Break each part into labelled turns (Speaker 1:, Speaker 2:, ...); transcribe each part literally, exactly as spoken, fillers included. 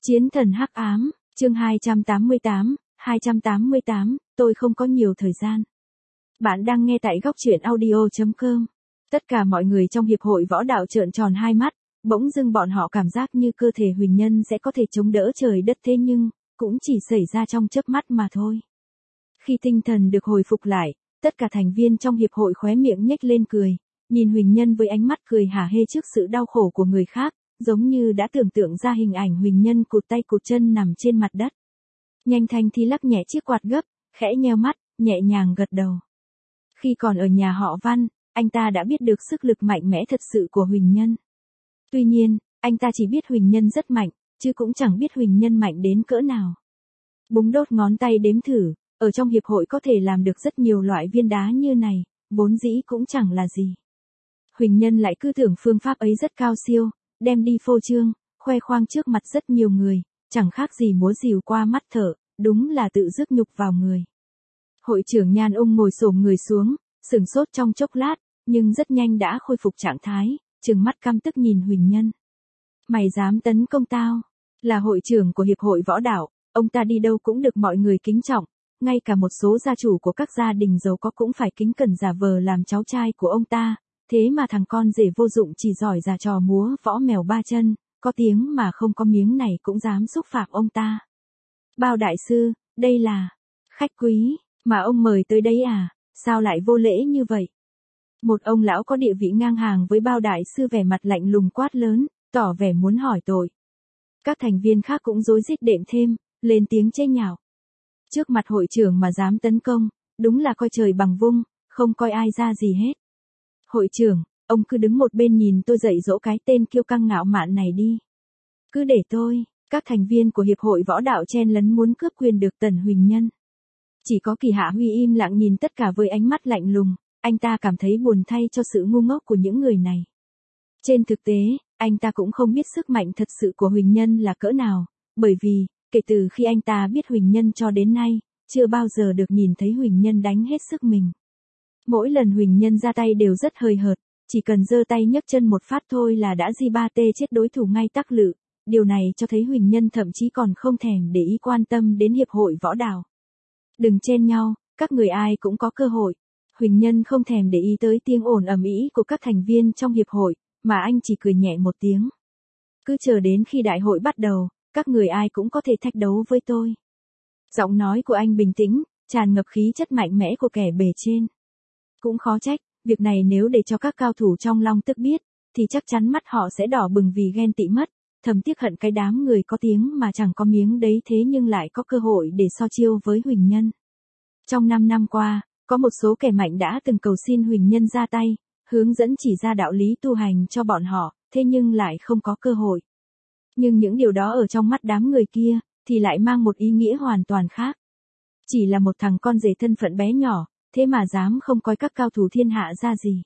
Speaker 1: Chiến thần hắc ám, chương hai trăm tám mươi tám, hai trăm tám mươi tám, tôi không có nhiều thời gian. Bạn đang nghe tại góc truyện audio chấm com. Tất cả mọi người trong hiệp hội võ đạo trợn tròn hai mắt, bỗng dưng bọn họ cảm giác như cơ thể Huỳnh Nhân sẽ có thể chống đỡ trời đất, thế nhưng, cũng chỉ xảy ra trong chớp mắt mà thôi. Khi tinh thần được hồi phục lại, tất cả thành viên trong hiệp hội khóe miệng nhếch lên cười, nhìn Huỳnh Nhân với ánh mắt cười hả hê trước sự đau khổ của người khác, giống như đã tưởng tượng ra hình ảnh Huỳnh Nhân cụt tay cụt chân nằm trên mặt đất. Nhanh Thanh Thi lắc nhẹ chiếc quạt gấp, khẽ nheo mắt, nhẹ nhàng gật đầu. Khi còn ở nhà họ Văn, anh ta đã biết được sức lực mạnh mẽ thật sự của Huỳnh Nhân. Tuy nhiên, anh ta chỉ biết Huỳnh Nhân rất mạnh, chứ cũng chẳng biết Huỳnh Nhân mạnh đến cỡ nào. Búng đốt ngón tay đếm thử, ở trong hiệp hội có thể làm được rất nhiều loại viên đá như này, vốn dĩ cũng chẳng là gì. Huỳnh Nhân lại cứ tưởng phương pháp ấy rất cao siêu, đem đi phô trương, khoe khoang trước mặt rất nhiều người, chẳng khác gì múa rìu qua mắt thợ, đúng là tự rước nhục vào người. Hội trưởng Nhan Ung ngồi xổm người xuống, sửng sốt trong chốc lát, nhưng rất nhanh đã khôi phục trạng thái, trừng mắt căm tức nhìn Huỳnh Nhân. Mày dám tấn công tao? Là hội trưởng của hiệp hội võ đạo, ông ta đi đâu cũng được mọi người kính trọng, ngay cả một số gia chủ của các gia đình giàu có cũng phải kính cẩn giả vờ làm cháu trai của ông ta. Thế mà thằng con rể vô dụng chỉ giỏi ra trò múa võ mèo ba chân, có tiếng mà không có miếng này cũng dám xúc phạm ông ta. Bao đại sư, đây là khách quý, mà ông mời tới đây à, sao lại vô lễ như vậy? Một ông lão có địa vị ngang hàng với Bao đại sư vẻ mặt lạnh lùng quát lớn, tỏ vẻ muốn hỏi tội. Các thành viên khác cũng rối rít đệm thêm, lên tiếng chê nhạo. Trước mặt hội trưởng mà dám tấn công, đúng là coi trời bằng vung, không coi ai ra gì hết. Hội trưởng, ông cứ đứng một bên nhìn tôi dạy dỗ cái tên kiêu căng ngạo mạn này đi. Cứ để tôi, các thành viên của hiệp hội võ đạo chen lấn muốn cướp quyền được Tần Huỳnh Nhân. Chỉ có Kỳ Hạ Huy im lặng nhìn tất cả với ánh mắt lạnh lùng, anh ta cảm thấy buồn thay cho sự ngu ngốc của những người này. Trên thực tế, anh ta cũng không biết sức mạnh thật sự của Huỳnh Nhân là cỡ nào, bởi vì, kể từ khi anh ta biết Huỳnh Nhân cho đến nay, chưa bao giờ được nhìn thấy Huỳnh Nhân đánh hết sức mình. Mỗi lần Huỳnh Nhân ra tay đều rất hời hợt, chỉ cần giơ tay nhấc chân một phát thôi là đã di ba tê chết đối thủ ngay tắc lự. Điều này cho thấy Huỳnh Nhân thậm chí còn không thèm để ý quan tâm đến hiệp hội võ đạo. Đừng chen nhau, các người ai cũng có cơ hội. Huỳnh Nhân không thèm để ý tới tiếng ồn ầm ĩ của các thành viên trong hiệp hội, mà anh chỉ cười nhẹ một tiếng. Cứ chờ đến khi đại hội bắt đầu, các người ai cũng có thể thách đấu với tôi. Giọng nói của anh bình tĩnh, tràn ngập khí chất mạnh mẽ của kẻ bề trên. Cũng khó trách, việc này nếu để cho các cao thủ trong Long Tức biết, thì chắc chắn mắt họ sẽ đỏ bừng vì ghen tị mất, thầm tiếc hận cái đám người có tiếng mà chẳng có miếng đấy thế nhưng lại có cơ hội để so chiêu với Huỳnh Nhân. Trong năm năm qua, có một số kẻ mạnh đã từng cầu xin Huỳnh Nhân ra tay, hướng dẫn chỉ ra đạo lý tu hành cho bọn họ, thế nhưng lại không có cơ hội. Nhưng những điều đó ở trong mắt đám người kia, thì lại mang một ý nghĩa hoàn toàn khác. Chỉ là một thằng con rể thân phận bé nhỏ, thế mà dám không coi các cao thủ thiên hạ ra gì.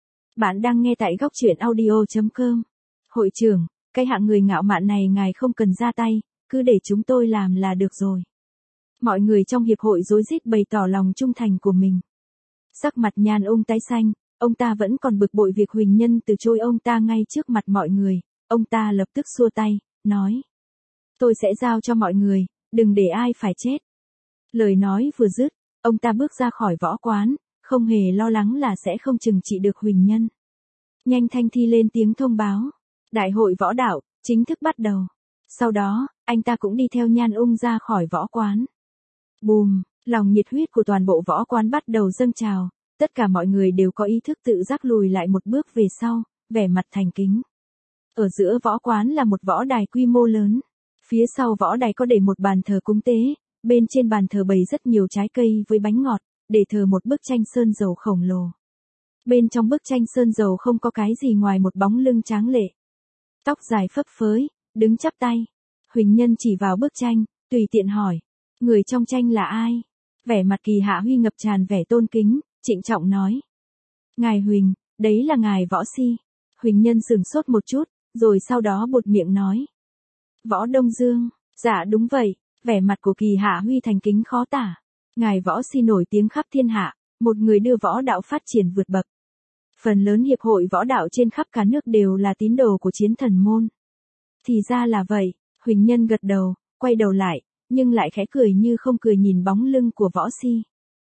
Speaker 1: Bạn đang nghe tại góc truyện audio chấm com. Hội trưởng, cái hạng người ngạo mạn này ngài không cần ra tay, cứ để chúng tôi làm là được rồi. Mọi người trong hiệp hội rối rít bày tỏ lòng trung thành của mình. Sắc mặt Nhan Ung tái xanh, ông ta vẫn còn bực bội việc Huỳnh Nhân từ chối ông ta ngay trước mặt mọi người, ông ta lập tức xua tay, nói. Tôi sẽ giao cho mọi người, đừng để ai phải chết. Lời nói vừa dứt, ông ta bước ra khỏi võ quán, không hề lo lắng là sẽ không trừng trị được Huỳnh Nhân. Nhanh Thanh Thi lên tiếng thông báo. Đại hội võ đạo, chính thức bắt đầu. Sau đó, anh ta cũng đi theo Nhan Ung ra khỏi võ quán. Bùm, lòng nhiệt huyết của toàn bộ võ quán bắt đầu dâng trào, tất cả mọi người đều có ý thức tự giác lùi lại một bước về sau, vẻ mặt thành kính. Ở giữa võ quán là một võ đài quy mô lớn. Phía sau võ đài có để một bàn thờ cúng tế, bên trên bàn thờ bày rất nhiều trái cây với bánh ngọt, để thờ một bức tranh sơn dầu khổng lồ. Bên trong bức tranh sơn dầu không có cái gì ngoài một bóng lưng tráng lệ. Tóc dài phấp phới, đứng chắp tay. Huỳnh Nhân chỉ vào bức tranh, tùy tiện hỏi. Người trong tranh là ai? Vẻ mặt Kỳ Hạ Huy ngập tràn vẻ tôn kính, trịnh trọng nói. Ngài Huỳnh, đấy là ngài Võ Si. Huỳnh Nhân sửng sốt một chút, rồi sau đó buột miệng nói. Võ Đông Dương, dạ đúng vậy, vẻ mặt của Kỳ Hạ Huy thành kính khó tả. Ngài Võ Si nổi tiếng khắp thiên hạ, một người đưa võ đạo phát triển vượt bậc. Phần lớn hiệp hội võ đạo trên khắp cả nước đều là tín đồ của Chiến Thần môn. Thì ra là vậy, Huỳnh Nhân gật đầu, quay đầu lại, nhưng lại khẽ cười như không cười nhìn bóng lưng của Võ Si.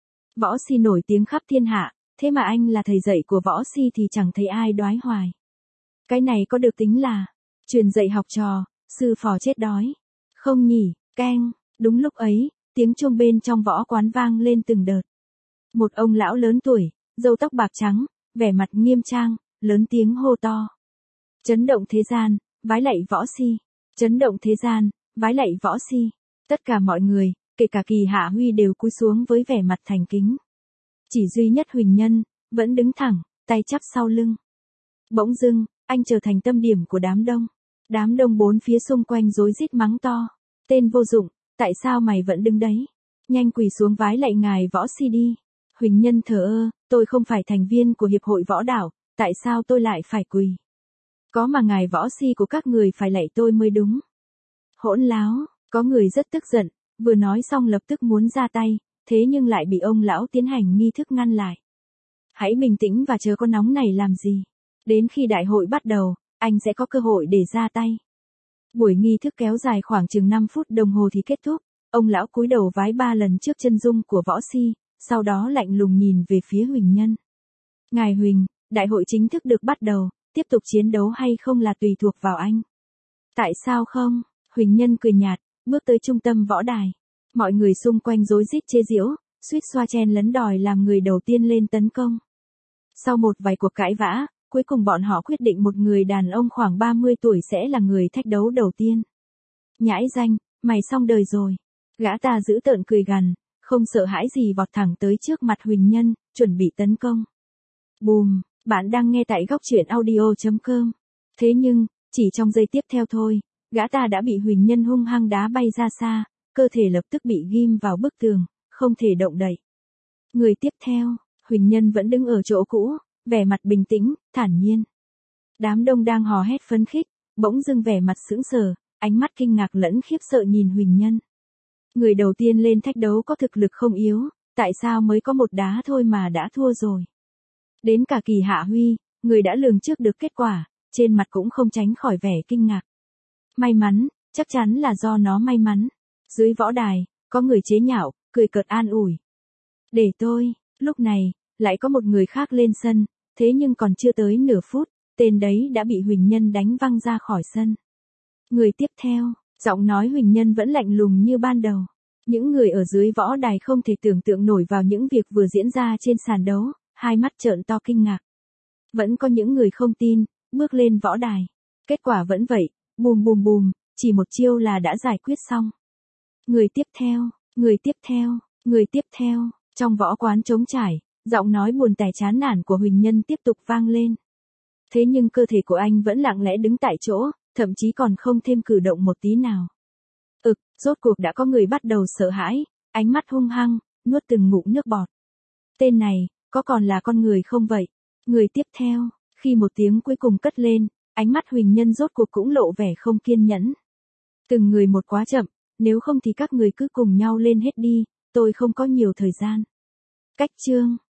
Speaker 1: Võ Si nổi tiếng khắp thiên hạ, thế mà anh là thầy dạy của Võ Si thì chẳng thấy ai đoái hoài. Cái này có được tính là truyền dạy học trò, sư phò chết đói. Không nhỉ, keng, đúng lúc ấy, tiếng chuông bên trong võ quán vang lên từng đợt. Một ông lão lớn tuổi, râu tóc bạc trắng, vẻ mặt nghiêm trang, lớn tiếng hô to. Chấn động thế gian, vái lạy Võ Si. Chấn động thế gian, vái lạy Võ Si. Tất cả mọi người, kể cả Kỳ Hạ Huy đều cúi xuống với vẻ mặt thành kính. Chỉ duy nhất Huỳnh Nhân, vẫn đứng thẳng, tay chắp sau lưng. Bỗng dưng, anh trở thành tâm điểm của đám đông. Đám đông bốn phía xung quanh rối rít mắng to. Tên vô dụng, tại sao mày vẫn đứng đấy? Nhanh quỳ xuống vái lạy ngài Võ Si đi. Huỳnh Nhân thờ ơ, tôi không phải thành viên của Hiệp hội Võ Đạo, tại sao tôi lại phải quỳ? Có mà ngài Võ Si của các người phải lạy tôi mới đúng. Hỗn láo, có người rất tức giận, vừa nói xong lập tức muốn ra tay, thế nhưng lại bị ông lão tiến hành nghi thức ngăn lại. Hãy bình tĩnh và chờ con nóng này làm gì. Đến khi đại hội bắt đầu, anh sẽ có cơ hội để ra tay. Buổi nghi thức kéo dài khoảng chừng năm phút đồng hồ thì kết thúc, ông lão cúi đầu vái ba lần trước chân dung của Võ Si, sau đó lạnh lùng nhìn về phía Huỳnh Nhân. Ngài Huỳnh, đại hội chính thức được bắt đầu, tiếp tục chiến đấu hay không là tùy thuộc vào anh. Tại sao không? Huỳnh Nhân cười nhạt, bước tới trung tâm võ đài. Mọi người xung quanh rối rít chế giễu, suýt xoa chen lấn đòi làm người đầu tiên lên tấn công. Sau một vài cuộc cãi vã, cuối cùng bọn họ quyết định một người đàn ông khoảng ba mươi tuổi sẽ là người thách đấu đầu tiên. Nhãi danh, mày xong đời rồi. Gã ta giữ tợn cười gằn, không sợ hãi gì vọt thẳng tới trước mặt Huỳnh Nhân, chuẩn bị tấn công. Bùm, bạn đang nghe tại góc truyện audio chấm com. Thế nhưng, chỉ trong giây tiếp theo thôi, gã ta đã bị Huỳnh Nhân hung hăng đá bay ra xa, cơ thể lập tức bị ghim vào bức tường, không thể động đậy. Người tiếp theo, Huỳnh Nhân vẫn đứng ở chỗ cũ, vẻ mặt bình tĩnh, thản nhiên. Đám đông đang hò hét phấn khích, bỗng dưng vẻ mặt sững sờ, ánh mắt kinh ngạc lẫn khiếp sợ nhìn Huỳnh Nhân. Người đầu tiên lên thách đấu có thực lực không yếu, tại sao mới có một đá thôi mà đã thua rồi? Đến cả Kỳ Hạ Huy, người đã lường trước được kết quả, trên mặt cũng không tránh khỏi vẻ kinh ngạc. May mắn, chắc chắn là do nó may mắn. Dưới võ đài, có người chế nhạo, cười cợt an ủi. Để tôi, lúc này, lại có một người khác lên sân, thế nhưng còn chưa tới nửa phút, tên đấy đã bị Huỳnh Nhân đánh văng ra khỏi sân. Người tiếp theo, giọng nói Huỳnh Nhân vẫn lạnh lùng như ban đầu. Những người ở dưới võ đài không thể tưởng tượng nổi vào những việc vừa diễn ra trên sàn đấu, hai mắt trợn to kinh ngạc. Vẫn có những người không tin, bước lên võ đài. Kết quả vẫn vậy, bùm bùm bùm, chỉ một chiêu là đã giải quyết xong. Người tiếp theo, người tiếp theo, người tiếp theo, trong võ quán trống trải, giọng nói buồn tẻ chán nản của Huỳnh Nhân tiếp tục vang lên. Thế nhưng cơ thể của anh vẫn lặng lẽ đứng tại chỗ, thậm chí còn không thêm cử động một tí nào. Ực, rốt cuộc đã có người bắt đầu sợ hãi, ánh mắt hung hăng, nuốt từng ngụm nước bọt. Tên này, có còn là con người không vậy? Người tiếp theo, khi một tiếng cuối cùng cất lên, ánh mắt Huỳnh Nhân rốt cuộc cũng lộ vẻ không kiên nhẫn. Từng người một quá chậm, nếu không thì các người cứ cùng nhau lên hết đi, tôi không có nhiều thời gian. Cách chương